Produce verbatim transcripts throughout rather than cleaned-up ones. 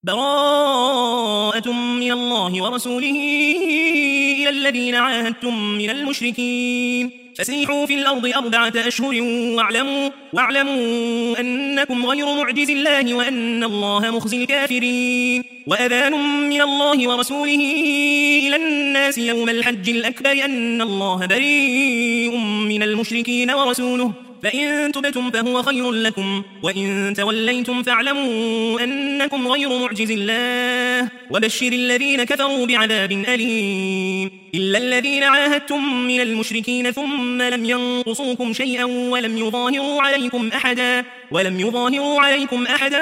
براءة من الله ورسوله إلى الذين عاهدتم من المشركين فسيحوا في الأرض أربعة أشهر واعلموا, واعلموا أنكم غير معجز الله وأن الله مخزي الكافرين وأذان من الله ورسوله إلى الناس يوم الحج الأكبر أن الله بريء من المشركين ورسوله فإن تبتم فهو خير لكم وإن توليتم فاعلموا أنكم غير معجز الله وبشر الذين كفروا بعذاب أليم إلا الذين عاهدتم من المشركين ثم لم ينقصوكم شيئا ولم يظاهروا عليكم أحدا ولم يظاهروا عليكم أحدا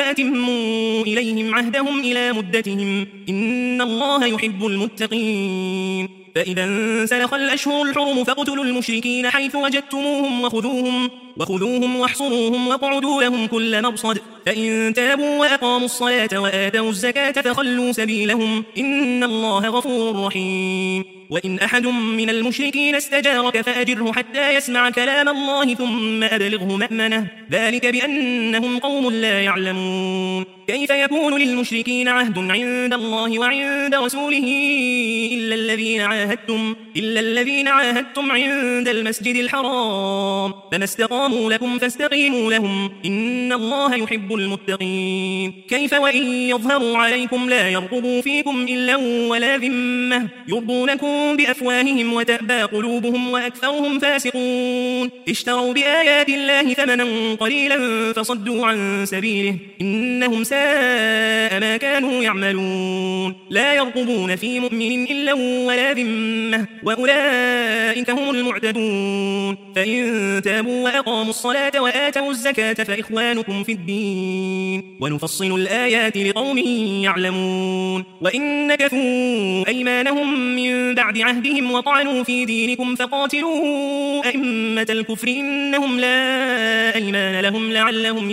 فأتموا إليهم عهدهم إلى مدتهم إن الله يحب المتقين فإذا انسلخ الأشهر الحرم فاقتلوا المشركين حيث وجدتموهم وخذوهم وخذوهم واحصروهم واقعدوا لهم كل مرصد فإن تابوا وأقاموا الصلاة وآتوا الزكاة فخلوا سبيلهم إن الله غفور رحيم وإن أحد من المشركين استجارك فأجره حتى يسمع كلام الله ثم أبلغه مأمنه ذلك بأنهم قوم لا يعلمون كيف يكون للمشركين عهد عند الله وعند رسوله إلا الذين عاهدتم إلا الذين عاهدتم عند المسجد الحرام فما استقاموا لكم فاستقيموا لهم إن الله يحب المتقين كيف وإن يظهروا عليكم لا يرقبوا فيكم إلا ولا ذمة يرضونكم بأفواههم وتأبى قلوبهم وأكثرهم فاسقون اشتروا بآيات الله ثمنا قليلا فصدوا عن سبيله إنهم ساء ما كانوا يعملون لا يرقبون في مؤمن إلا ولا ذمة وأولئك هم المعتدون فإن تابوا وأقاموا الصلاة وآتوا الزكاة فإخوانكم في الدين ونفصل الآيات لقوم يعلمون وإن نكثوا أيمانهم من بعد عهدهم وطعنوا في دينكم فقاتلوا أئمة الكفر إنهم لا أيمان لهم لعلهم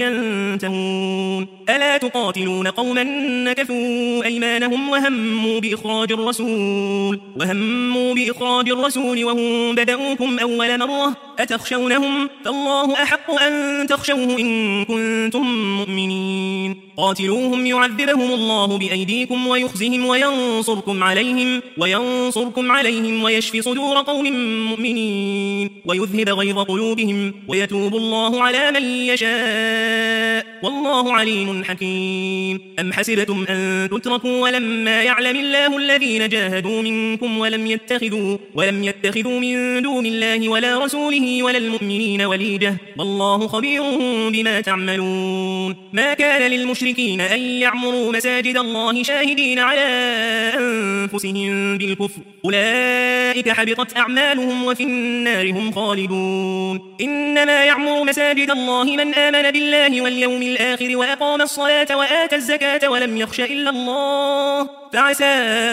ينتهون ألا تقاتلون قوما نكثوا أيمانهم وهموا بإخراج الرسول وهموا بإخراج الرسول وهم بدأوكم أول مرة أتخشونهم فالله أحق أن تخشوه إن كنتم مؤمنين قاتلوهم يعذبهم الله بأيديكم ويخزهم وينصركم عليهم وينصركم عليهم ويشفي صدور قوم مؤمنين ويذهب غيظ قلوبهم ويتوب الله على من يشاء والله عليم حكيم أم حسبتم أن تتركوا ولما يعلم الله الذين جاهدوا منكم ولم يتخذوا ولم يتخذوا من دون الله ولا رسوله ولا المؤمنين وليجة والله خبير بما تعملون ما كان للمشركين أن يعمروا مساجد الله شاهدين على أنفسهم بالكفر أولئك حبطت أعمالهم وفي النار هم خالدون إنما يعمر مساجد الله من آمن بالله واليوم الآخر وأقام الصلاة وآتى الزكاة ولم يخش إلا الله فعسى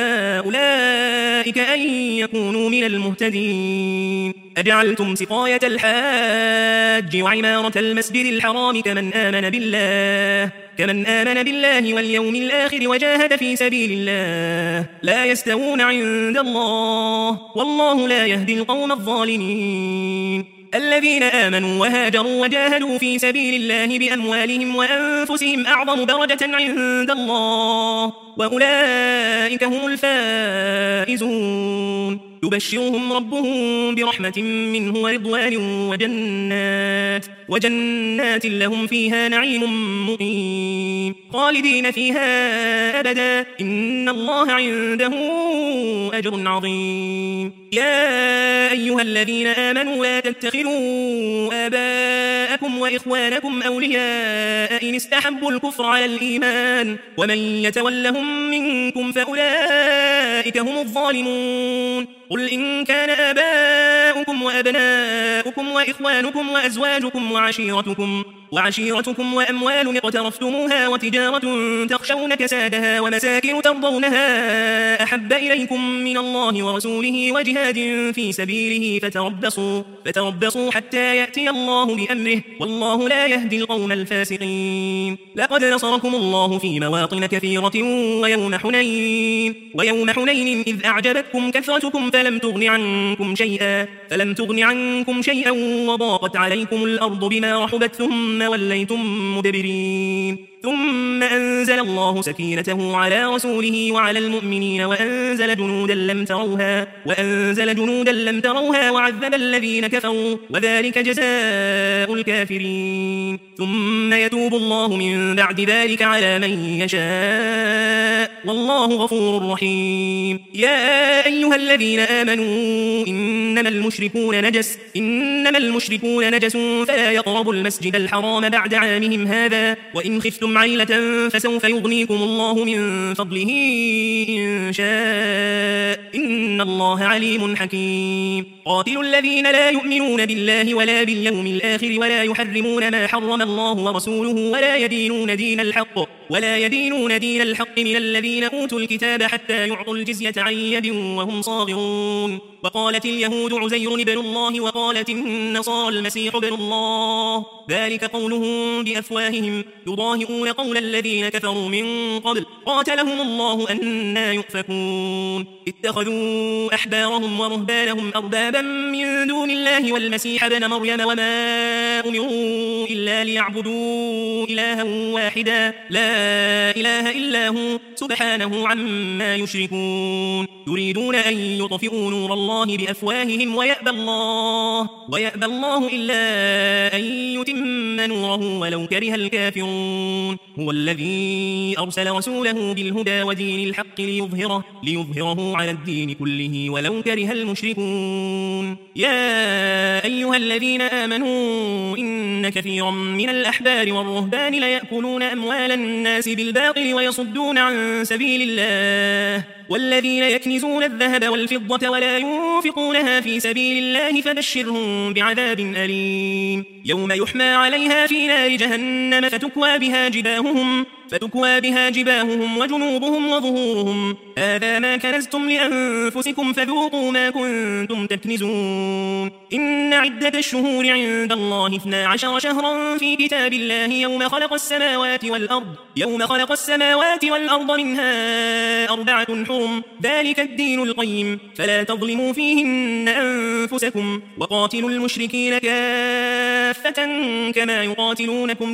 أولئك أن يكونوا من المهتدين أجعلتم سقاية الحاج وعمارة المسجد الحرام كمن آمن بالله كمن آمن بالله واليوم الآخر وجاهد في سبيل الله لا يستوون عند الله والله لا يهدي القوم الظالمين الذين آمنوا وهاجروا وجاهدوا في سبيل الله بأموالهم وأنفسهم أعظم درجة عند الله وأولئك هم الفائزون يبشرهم ربهم برحمة منه ورضوان وجنات وجنات لهم فيها نعيم مقيم خالدين فيها أبدا إن الله عنده أجر عظيم يا أيها الذين آمنوا لا تتخذوا آباءكم وإخوانكم أولياء إن استحبوا الكفر على الإيمان ومن يتولهم منكم فأولئك هم الظالمون قل إن كان آباؤكم وأبناؤكم وإخوانكم وأزواجكم وعشيرتكم وعشيرتكم وأموال اقترفتموها وتجارة تخشون كسادها ومساكن ترضونها أحب إليكم من الله ورسوله وجهاد في سبيله فتربصوا, فتربصوا حتى يأتي الله بأمره والله لا يهدي القوم الفاسقين لقد نصركم الله في مواطن كثيرة ويوم حنين ويوم حنين إذ أعجبتكم كثرتكم فلم تغن عنكم شيئا فلم تغن عنكم شيئا وضاقت عليكم الأرض بما رحبت ثم وليتم مدبرين ثم أنزل الله سكينته على رسوله وعلى المؤمنين وأنزل جنودا لم تروها وأنزل جنودا لم تروها وعذب الذين كفروا وذلك جزاء الكافرين ثم يتوب الله من بعد ذلك على من يشاء والله غفور رحيم يا أيها الذين آمنوا إنما المشركون نجس إنما المشركون نجس فلا يقربوا المسجد الحرام بعد عامهم هذا وإن خفتم عيلة فسوف يغنيكم الله من فضله إن شاء إن الله عليم حكيم قاتلوا الذين لا يؤمنون بالله ولا باليوم الآخر ولا يحرمون ما حرم الله ورسوله ولا يدينون دين الحق ولا يدينون دين الحق من الذين أوتوا الكتاب حتى يعطوا الجزية عن يد وهم صاغرون وقالت اليهود عزير ابن الله وقالت النصارى المسيح ابن الله ذلك قولهم بأفواههم يضاهئون قول الذين كفروا من قبل قاتلهم الله أنى يؤفكون اتخذوا أحبارهم ورهبانهم أربابا من دون الله والمسيح ابن مريم وما أمروا إلا ليعبدوا إلها واحدا لا إله إلا هو سبحانه عما يشركون يريدون أن يطفئوا نور الله بأفواههم ويأبى الله ويأبى الله إلا أن يتم نوره ولو كره الكافرون هو الذي أرسل رسوله بالهدى ودين الحق ليظهره ليظهره على الدين كله ولو كره المشركون يا أيها الذين آمنوا إن كثيرا من الأحبار والرهبان ليأكلون أموال الناس بالباطل ويصدون عن سبيل الله والذين يكنزون الذهب والفضة ولا ينفقونها في سبيل الله فبشرهم بعذاب أليم يوم يحمى عليها في نار جهنم فتكوى بها جباههم فتكوى بها جباههم وجنوبهم وظهورهم هذا ما كنزتم لأنفسكم فذوقوا ما كنتم تكنزون إن عدة الشهور عند الله اثنا عشر شهرا في كتاب الله يوم خلق السماوات والأرض يوم خلق السماوات والأرض منها أربعة حرم ذلك الدين القيم فلا تظلموا فيهن أنفسكم وقاتلوا المشركين كافة كما يقاتلونكم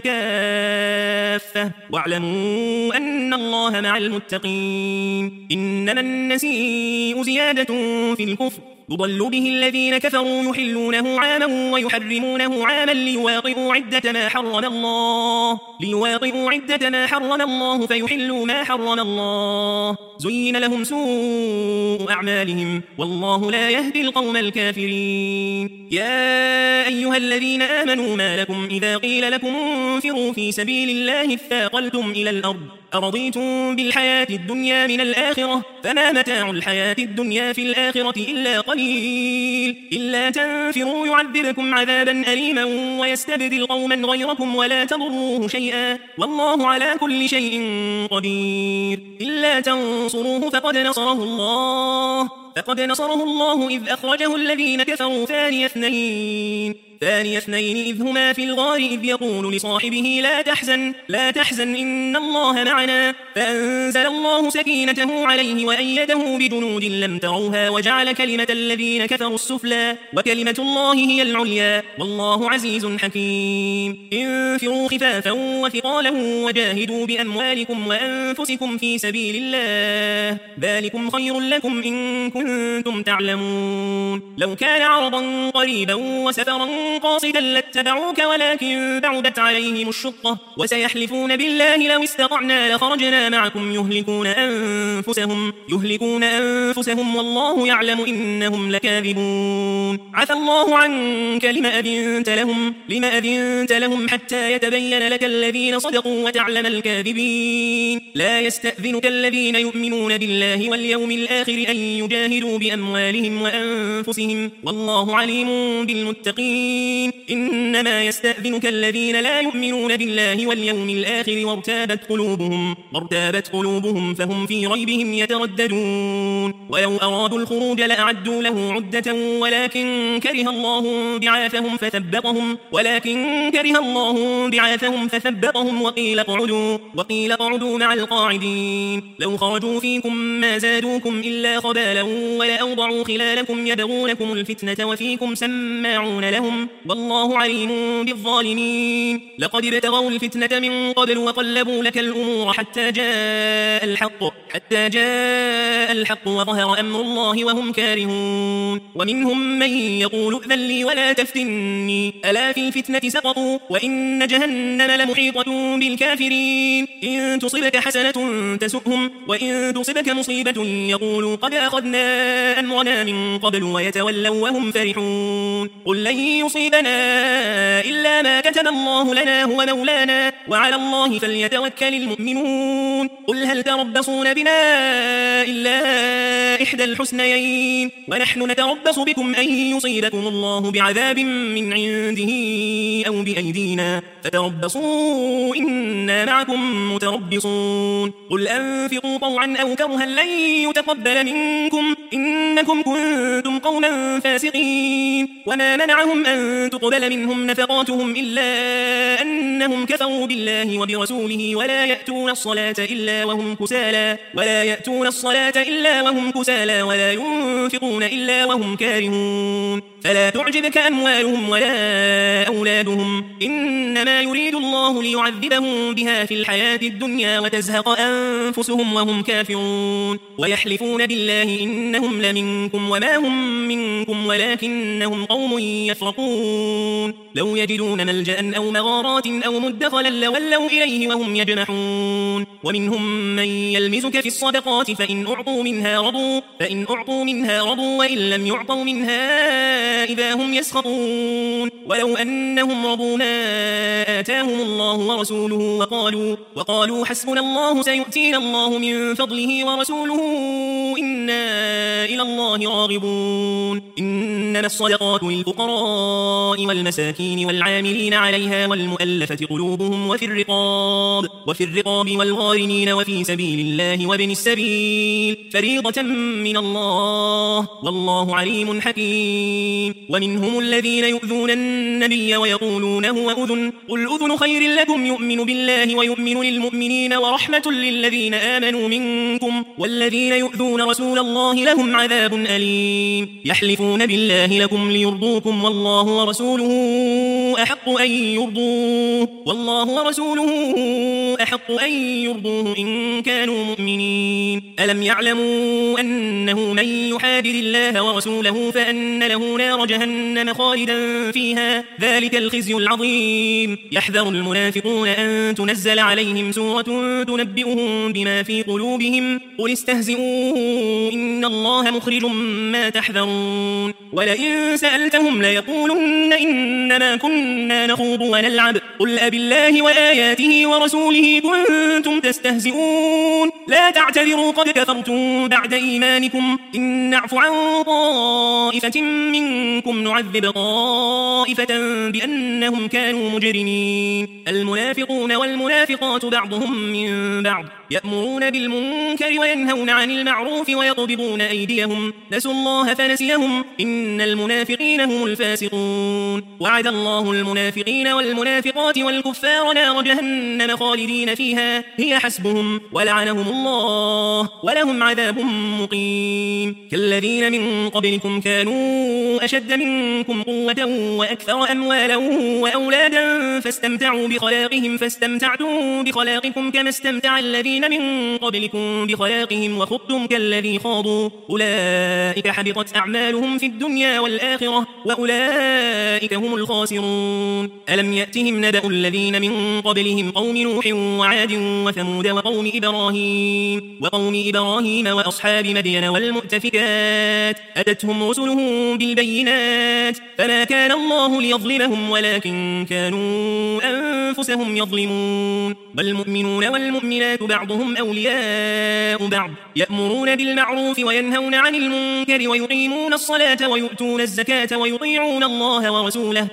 كافة واعلموا أن الله مع المتقين إنما النسيء زيادة في الكفر يضل به الذين كفروا يحلونه عاما ويحرمونه عاما ليواطئوا عدة ما حرم الله ليواطئوا عدة ما حرم الله فيحلوا ما حرم الله زين لهم سوء أعمالهم والله لا يهدي القوم الكافرين يا أيها الذين آمنوا ما لكم إذا قيل لكم انفروا في سبيل الله اثاقلتم إلى الأرض أرضيتم بالحياة الدنيا من الآخرة فما متاع الحياة الدنيا في الآخرة إلا قليل إلا تنفروا يعذبكم عذابا أليما ويستبدل قوما غيركم ولا تضروه شيئا والله على كل شيء قدير إلا تنصروه فقد نصره الله فقد نصره الله إذ أخرجه الذين كفروا ثاني اثنين ثاني اثنين إذ هما في الغار إذ يقول لصاحبه لا تحزن لا تحزن إن الله معنا فأنزل الله سكينته عليه وأيده بجنود لم تروها وجعل كلمة الذين كفروا السفلى وكلمة الله هي العليا والله عزيز حكيم انفروا خفافا وثقالا وجاهدوا بأموالكم وأنفسكم في سبيل الله ذلكم خير لكم إن كنتم تعلمون لو كان عرضا قريبا وسفرا قاصدا لاتبعوك ولكن بعدت عليهم الشقة وسيحلفون بالله لو استطعنا لخرجنا معكم يهلكون أنفسهم يهلكون أنفسهم والله يعلم إنهم لكاذبون عفى الله عنك لما أذنت لهم لما أذنت لهم حتى يتبين لك الذين صدقوا وتعلم الكاذبين لا يستأذنك الذين يؤمنون بالله واليوم الآخر أن يجاهدوا بأموالهم وأنفسهم والله عليم بالمتقين إنما يستأذنك الذين لا يؤمنون بالله واليوم الآخر وارتابت قلوبهم وارتابت قلوبهم فهم في ريبهم يترددون ولو أرادوا الخروج لأعدوا له عدة ولكن كره الله بعاثهم فثبطهم ولكن كره الله بعاثهم فثبطهم وقيل اقعدوا وقيل اقعدوا مع القاعدين لو خرجوا فيكم ما زادوكم إلا خبالا ولا أوضعوا خلالكم يبغونكم الفتنة وفيكم سماعون لهم لهم والله عليم بالظالمين لقد ابتغوا الفتنة من قبل وقلبوا لك الأمور حتى جاء الحق حتى جاء الحق وظهر أمر الله وهم كارهون ومنهم من يقول ائذن لي ولا تفتني ألا في الفتنة سقطوا وإن جهنم لمحيطة بالكافرين إن تصبك حسنة تسؤهم وإن تصبك مصيبة يقولوا قد أخذنا أمرنا من قبل ويتولوا وهم فرحون قل لن يصيبنا إلا ما كتب الله لنا هو مولانا وعلى الله فليتوكل المؤمنون قل هل تربصون بنا إلا إحدى الحسنيين ونحن نتربص بكم أن يصيبكم الله بعذاب من عنده أو بأيدينا فتربصوا إنا معكم متربصون قل أنفقوا طوعا أو كرها لن يتقبل منكم إنكم كنتم قوما فاسقين وما منعهم أن تقبل منهم نفقاتهم إلا أنهم كفروا بالله وبرسوله ولا يأتون الصلاة إلا وهم كسالى ولا يأتون الصلاة إلا وهم كسالى ولا ينفقون إلا وهم كارهون فلا تعجبك أموالهم ولا أولادهم إنما يريد الله ليعذبهم بها في الحياة الدنيا وتزهق أنفسهم وهم كافرون ويحلفون بالله إنهم لمنكم وما هم منكم ولكنهم قوم يفرقون لو يجدون ملجأ أو مغارات أو مدخلا لولوا إليه وهم يجمحون ومنهم من يلمزك في الصدقات فإن أعطوا منها رضوا فإن أعطوا منها رضوا وإن لم يعطوا منها إذا هم يسخطون ولو أنهم رضوا ما آتاهم الله ورسوله وقالوا وقالوا حسبنا الله سيؤتينا الله من فضله ورسوله إنا إلى الله راغبون إنما الصدقات للفقراء والمساكين والعاملين عليها والمؤلفة قلوبهم وفي الرقاب وفي الرقاب والغارمين وفي سبيل الله وابن السبيل فريضة من الله والله عليم حكيم ومنهم الذين يؤذون النبي ويقولون هو أذن قل أذن خير لكم يؤمن بالله ويؤمن للمؤمنين ورحمة للذين آمنوا منكم والذين يؤذون رسول الله لهم عذاب أليم يحلفون بالله لكم ليرضوكم والله ورسوله أحق أن يرضوه والله ورسوله أحق أن يرضوه إن كانوا مؤمنين ألم يعلموا أنه من يحادد الله ورسوله فأن له نار جهنم خالدا فيها ذلك الخزي العظيم يحذر المنافقون أن تنزل عليهم سورة تنبئهم بما في قلوبهم قل استهزئوا إن الله مخرج ما تحذرون ولئن سألتهم ليقولن إنما كنا نخوض ونلعب قل أبالله وآياته ورسوله كنتم تستهزئون لا تعتذروا قد كفرتم بعد إيمانكم إن نعفو عن طائفة منكم نعذب طائفة بأنهم كانوا مجرمين المنافقون والمنافقات بعضهم من بعض يأمرون بالمنكر وينهون عن المعروف ويقبضون أيديهم نسوا الله فنسيهم إن المنافقين هم الفاسقون وعد الله المنافقين والمنافقات والكفار نار جهنم خالدين فيها هي حسبهم ولعنهم الله ولهم عذاب مقيم كالذين من قبلكم كانوا أشد منكم قوة وأكثر أموالا وأولادا فاستمتعوا بخلاقهم فاستمتعتم بخلاقكم كما استمتع الذين من قبلكم بخلاقهم وخضتم كالذي خاضوا أولئك حبطت أعمالهم في الدنيا والآخرة وأولئك هم الخاسرون ألم يأتهم نبأ الذين من قبلهم قوم نوح وعاد وثمود وقوم إبراهيم وقوم إبراهيم وأصحاب مدين والمؤتفكات أتتهم رسلهم بالبينات فما كان الله ليظلمهم ولكن كانوا أنفسهم يظلمون والمؤمنون والمؤمنات بعضهم أولياء بعض يأمرون بالمعروف وينهون عن المنكر ويقيمون الصلاة ويؤتون الزكاة ويطيعون الله ورسوله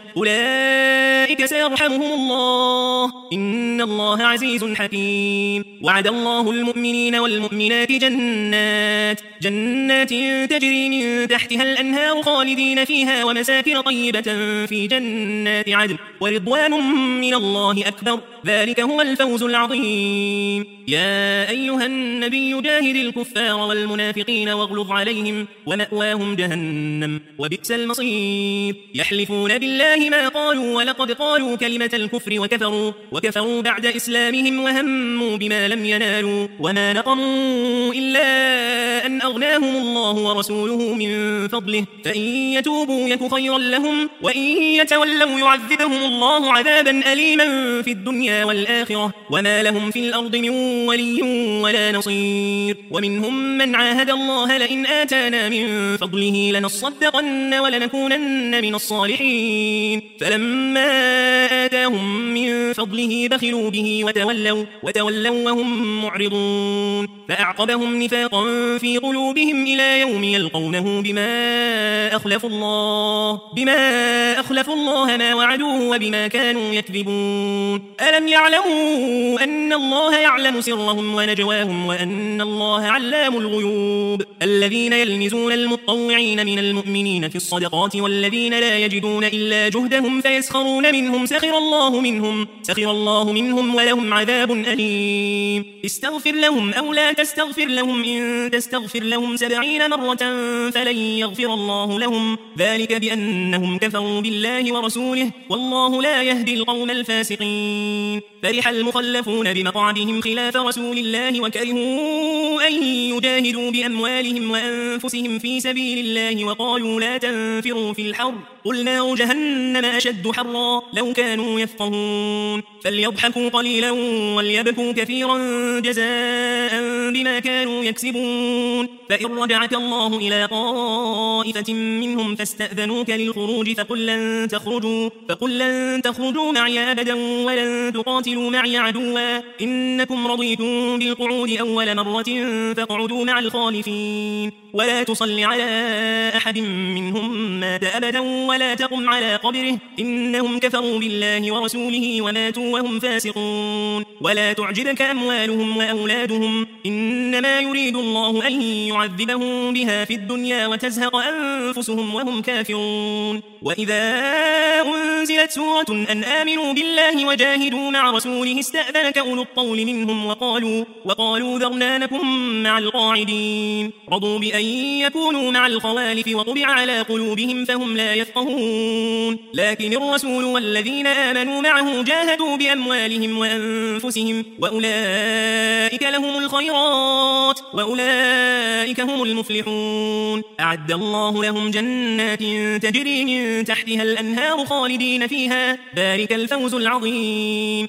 أولئك سيرحمهم الله إن الله عزيز حكيم وعد الله المؤمنين والمؤمنات جنات جنات تجري من تحتها الأنهار خالدين فيها ومساكن طيبة في جنات عدن ورضوان من الله أكبر ذلك هو الفوز العظيم يا أيها النبي النبي جاهد الكفار والمنافقين واغلظ عليهم ومأواهم جهنم وبئس المصير يحلفون بالله ما قالوا ولقد قالوا كلمة الكفر وكفروا, وكفروا بعد إسلامهم وهموا بما لم ينالوا وما نقموا إلا أن أغناهم الله ورسوله من فضله فإن يتوبوا يك خيرا لهم وإن يتولوا يعذبهم الله عذابا أليما في الدنيا والآخرة وما لهم في الأرض من ولي ولا نصير ومنهم من عاهد الله لئن آتانا من فضله لنصدقن ولنكونن من الصالحين فلما آتاهم من فضله بخلوا به وتولوا, وتولوا وهم معرضون فأعقبهم نفاقا في قلوبهم إلى يوم يلقونه بما أخلفوا الله, بما أخلفوا الله ما وعدوه وبما كانوا يكذبون ألم يعلموا أن الله يعلم سرهم ونجواهم وأن الله علام الغيوب الذين يلمزون المطوعين من المؤمنين في الصدقات والذين لا يجدون إلا جهدهم فيسخرون منهم سخر الله منهم, سخر الله منهم ولهم عذاب أليم استغفر لهم أو لا تستغفر لهم إن تستغفر لهم سبعين مرة فلن يغفر الله لهم ذلك بأنهم كفروا بالله ورسوله والله لا يهدي القوم الفاسقين فرح المخلفون بمقعدهم خلاف رسول الله وكرهوا أن يجاهدوا بأموالهم وأنفسهم في سبيل الله وقالوا لا تنفروا في الحر قل نار جهنم أشد حرا لو كانوا يفقهون فليضحكوا قليلا وليبكوا كثيرا جزاء بما كانوا يكسبون فإن رجعك الله إلى طائفة منهم فاستأذنوك للخروج فقل لن تخرجوا, فقل لن تخرجوا معي أبدا ولن تقاتلوا معي عدوا إنكم رضيتم بالقعود أول مرة فاقعدوا مع الخالفين ولا تصل على أحد منهم مات أبدا ولا تقم على قبره إنهم كفروا بالله ورسوله وماتوا وهم فاسقون ولا تعجبك أموالهم وأولادهم إنما يريد الله أن يعذبهم بها في الدنيا وتزهق أنفسهم وهم كافرون وإذا أنزلت سورة أن آمنوا بالله وجاهدوا مع رسوله استأذنك أولو الطول منهم وقالوا, وقالوا ذرنا نكن مع القاعدين رضوا بأن يكونوا مع الخوالف وطبع على قلوبهم فهم لا يفقهون لكن الرسول والذين آمنوا معه جاهدوا بأموالهم وأنفسهم وأولئك لهم الخيرات وأولئك هم المفلحون أعد الله لهم جنات تجري من تحتها الأنهار خالدين فيها ذلك الفوز العظيم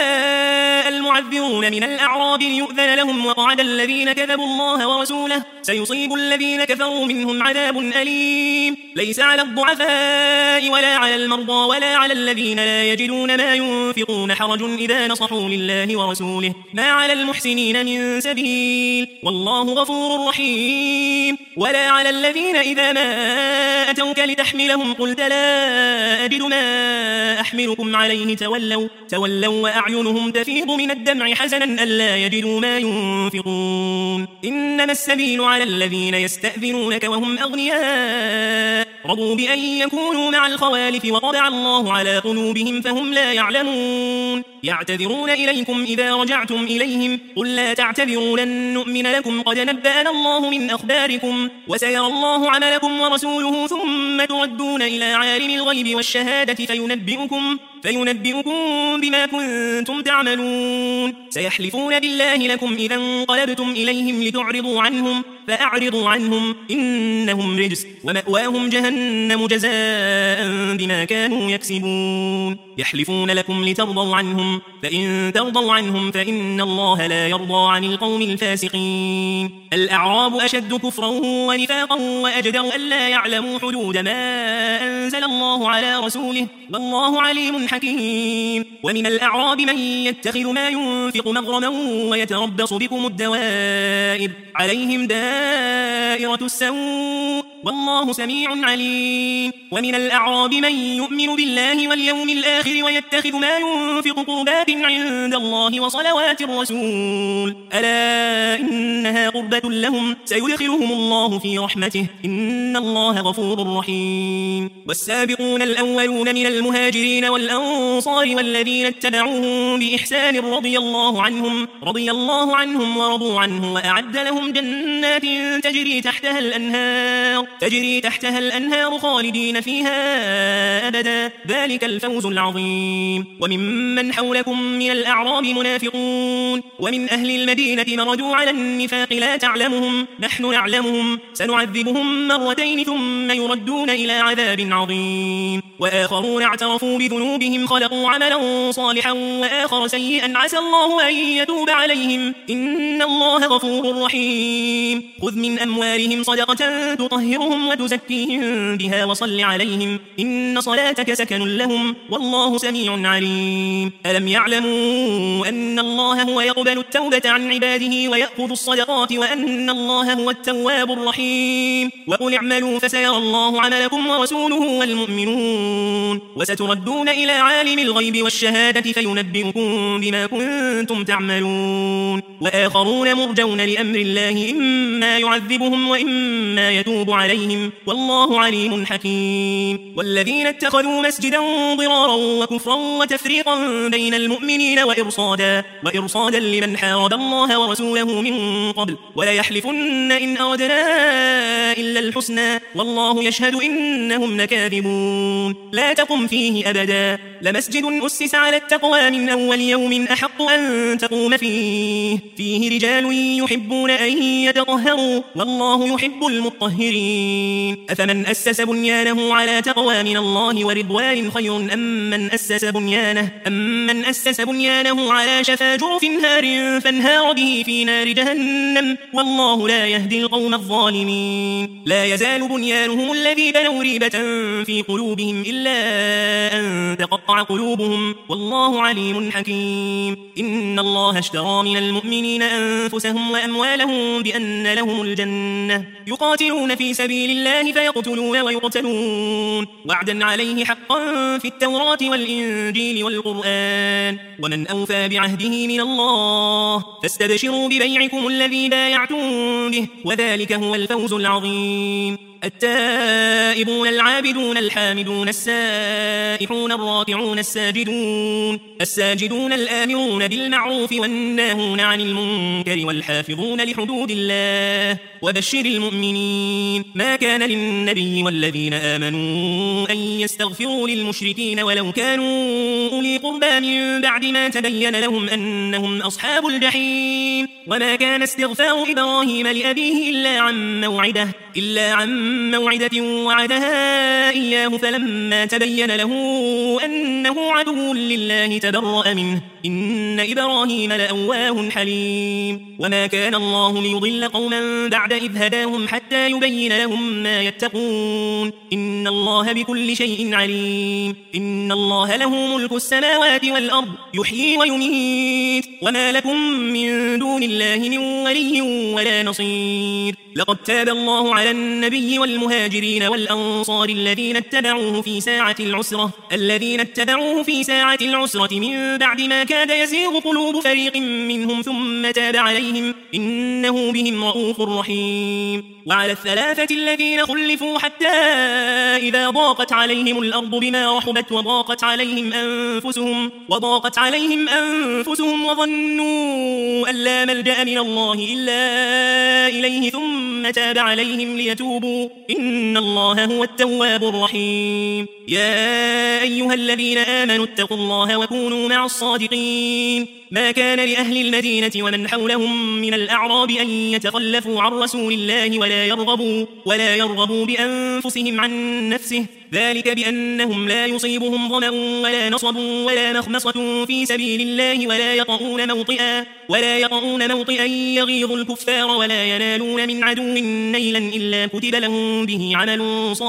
وجاء المعذرون من الأعراب ليؤذن لهم وقعد الذين كذبوا الله ورسوله سيصيب الذين كفروا منهم عذاب أليم ليس على الضعفاء ولا على المرضى ولا على الذين لا يجدون ما ينفقون حرج إذا نصحوا لله ورسوله ما على المحسنين من سبيل والله غفور رحيم ولا على الذين إذا ما أتوك لتحملهم قلت لا أجد ما أحملكم عليه تولوا, تولوا وأعينهم تفيض من الدمع حزنا ألا يجدوا ما ينفقون إنما السبيل على الذين يستأذنونك وهم أغنياء رضوا بأن يكونوا مع الخوالف وطبع الله على قلوبهم فهم لا يعلمون يعتذرون إليكم إذا رجعتم إليهم قل لا تعتذروا لن نؤمن لكم قد نبأنا الله من أخباركم وسيرى الله عملكم ورسوله ثم تردون إلى عالم الغيب والشهادة فينبئكم, فينبئكم بما كنتم تعملون سيحلفون بالله لكم إذا انقلبتم إليهم لتعرضوا عنهم فأعرضوا عنهم إنهم رجس ومأواهم جهنم جزاء بما كانوا يكسبون يحلفون لكم لترضوا عنهم فإن ترضوا عنهم فإن الله لا يرضى عن القوم الفاسقين الأعراب أشد كفرا ونفاقا وأجدر ألا يعلموا حدود ما أنزل الله على رسوله والله عليم حكيم ومن الأعراب من يتخذ ما ينفق مغرما ويتربص بكم الدوائر عليهم دائرة السوء والله سميع عليم. ومن الأعراب من يؤمن بالله واليوم الآخر ويتخذ ما ينفق قربات عند الله وصلوات الرسول ألا إنها قربة لهم سيدخلهم الله في رحمته إن الله غفور رحيم. والسابقون الأولون من المهاجرين والأنصار والذين اتبعوهم بإحسان رضي الله عنهم رضي الله عنهم ورضوا عنه وأعد لهم جنات تجري تحتها الأنهار تجري تحتها الأنهار خالدين فيها أبدا ذلك الفوز العظيم. وممن حولكم من الأعراب منافقون ومن أهل المدينة مردوا على النفاق لا تعلمهم نحن نعلمهم سنعذبهم مرتين ثم يردون إلى عذاب عظيم. وآخرون اعترفوا بذنوبهم خلقوا عملا صالحا وآخر سيئا عسى الله أن يتوب عليهم إن الله غفور رحيم. خذ من أموالهم صدقة تطهرهم وتزكيهم بها وصل عليهم إن صلاتك سكن لهم والله سميع عليم. ألم يعلموا أن الله هو يقبل التوبة عن عباده ويأخذ الصدقات وأن الله هو التواب الرحيم. وقل اعملوا فسيرى الله عملكم ورسوله والمؤمنون وستردون إلى عالم الغيب والشهادة فينبئكم بما كنتم تعملون. وآخرون مرجون لأمر الله إما يعذبهم وإما يتوب عليهم والله عليم حكيم. والذين اتخذوا مسجدا ضرارا وكفرا وتفريقا بين المؤمنين وإرصادا وإرصادا لمن حارب الله ورسوله من قبل وليحلفن إن أردنا إلا الحسنى والله يشهد إنهم لكاذبون. لا تقم فيه أبدا لمسجد أسس على التقوى من أول يوم أحق أن تقوم فيه فيه رجال يحبون أن يتطهروا والله يحب المطهرين. أفمن أسس بنيانه على تقوى من الله ورضوان خير أم من أسس بنيانه أم من أسس بنيانه على شفا جرف هار فانهار به في نار جهنم والله لا يهدي القوم الظالمين. لا يزال بنيانهم الذي بنوا ريبة في قلوبهم إلا أن تقطع قلوبهم والله عليم حكيم. إن الله اشترى من المؤمنين أنفسهم وأموالهم بأن لهم الجنة يقاتلون في سبيل الله فيقتلون ويقتلون وعدا عليه حقا في التوراة والإنجيل والقرآن ومن أوفى بعهده من الله فاستبشروا ببيعكم الذي بايعتم به وذلك هو الفوز العظيم. التائبون العابدون الحامدون السائحون الراكعون الساجدون الساجدون الآمرون بالمعروف والناهون عن المنكر والحافظون لحدود الله وبشر المؤمنين. ما كان للنبي والذين آمنوا أن يستغفروا للمشركين ولو كانوا أولي قربى من بعد ما تبين لهم أنهم أصحاب الجحيم. وما كان استغفار إبراهيم لأبيه إلا عن موعدة إلا عن موعدة وعدها إياه فلما تبين له أنه عدو لله تبرأ منه إن إبراهيم لأواه حليم. وما كان الله ليضل قوما بعد إذ هداهم حتى يبين لهم ما يتقون إن الله بكل شيء عليم. إن الله له ملك السماوات والأرض يحيي ويميت وما لكم من دون الله من ولي ولا نصير. لقد تاب الله على النبي والمهاجرين والأنصار الذين اتبعوه في ساعة العسرة الذين اتبعوه في ساعة العسرة من بعد ما كاد يزيغ قلوب فريق منهم ثم تاب عليهم إنه بهم رؤوف رحيم. وعلى الثلاثة الذين خلفوا حتى إذا ضاقت عليهم الأرض بما رحبت وضاقت عليهم أنفسهم وضاقت عليهم أنفسهم وظنوا أن لا ملجأ من الله إلا إليه ثم تاب عليهم ليتوبوا إن الله هو التواب الرحيم. يا أيها الذين آمنوا اتقوا الله وكونوا مع الصادقين. ما كان لأهل المدينة ومن حولهم من الأعراب أن يتخلفوا عن رسول الله ولا يرغبوا, ولا يرغبوا بأنفسهم عن نفسه ذلك بأنهم لا يصيبهم ظمأ ولا نصب ولا مخمصة في سبيل الله ولا يطؤون موطئا, ولا يطؤون موطئا يغيظ الكفار ولا ينالون من عدو نيلا إلا كتب لهم به عمل صالح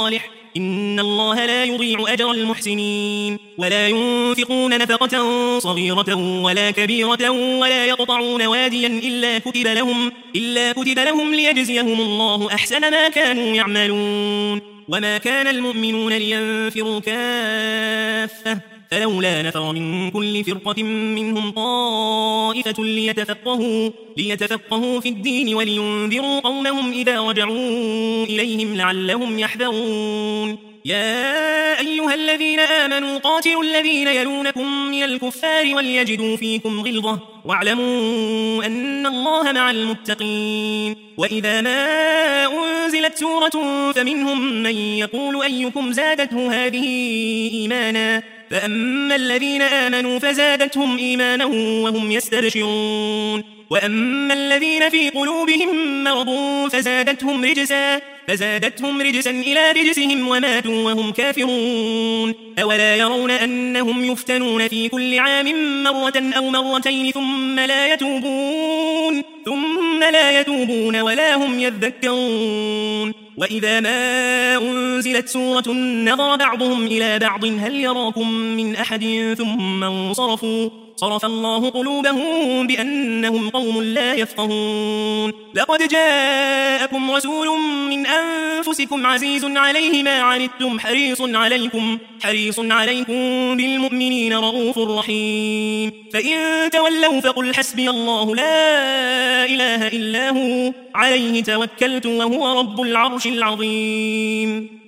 إن الله لا يضيع أجر المحسنين ولا ينفقون نفقة صغيرة ولا كبيرة ولا يقطعون واديا إلا كتب لهم, إلا كتب لهم ليجزيهم الله أحسن ما كانوا يعملون وما كان المؤمنون لينفروا كافة فلولا نفر من كل فرقة منهم طائفة ليتفقهوا, ليتفقهوا في الدين ولينذروا قومهم إذا رجعوا إليهم لعلهم يحذرون يا أيها الذين آمنوا قاتلوا الذين يلونكم من الكفار وليجدوا فيكم غلظة واعلموا أن الله مع المتقين وإذا ما أنزلت سورة فمنهم من يقول أيكم زادته هذه إيمانا فأما الذين آمنوا فزادتهم إيمانا وهم يستبشرون وأما الذين في قلوبهم مرض فزادتهم رجسا فزادتهم رجسا إلى رجسهم وماتوا وهم كافرون أولا يرون أنهم يفتنون في كل عام مرة أو مرتين ثم لا يتوبون ثم لا يتوبون ولا هم يذكرون وإذا ما أنزلت سورة نظر بعضهم إلى بعض هل يراكم من أحد ثم انصرفوا صرف الله قلوبهم بأنهم قوم لا يفقهون لقد جاءكم رسول من أنفسكم عزيز عليه ما عنتم حريص عليكم, حريص عليكم بالمؤمنين رؤوف رحيم فإن تولوا فقل حسبي الله لا إله إلا هو عليه توكلت وهو رب العرش العظيم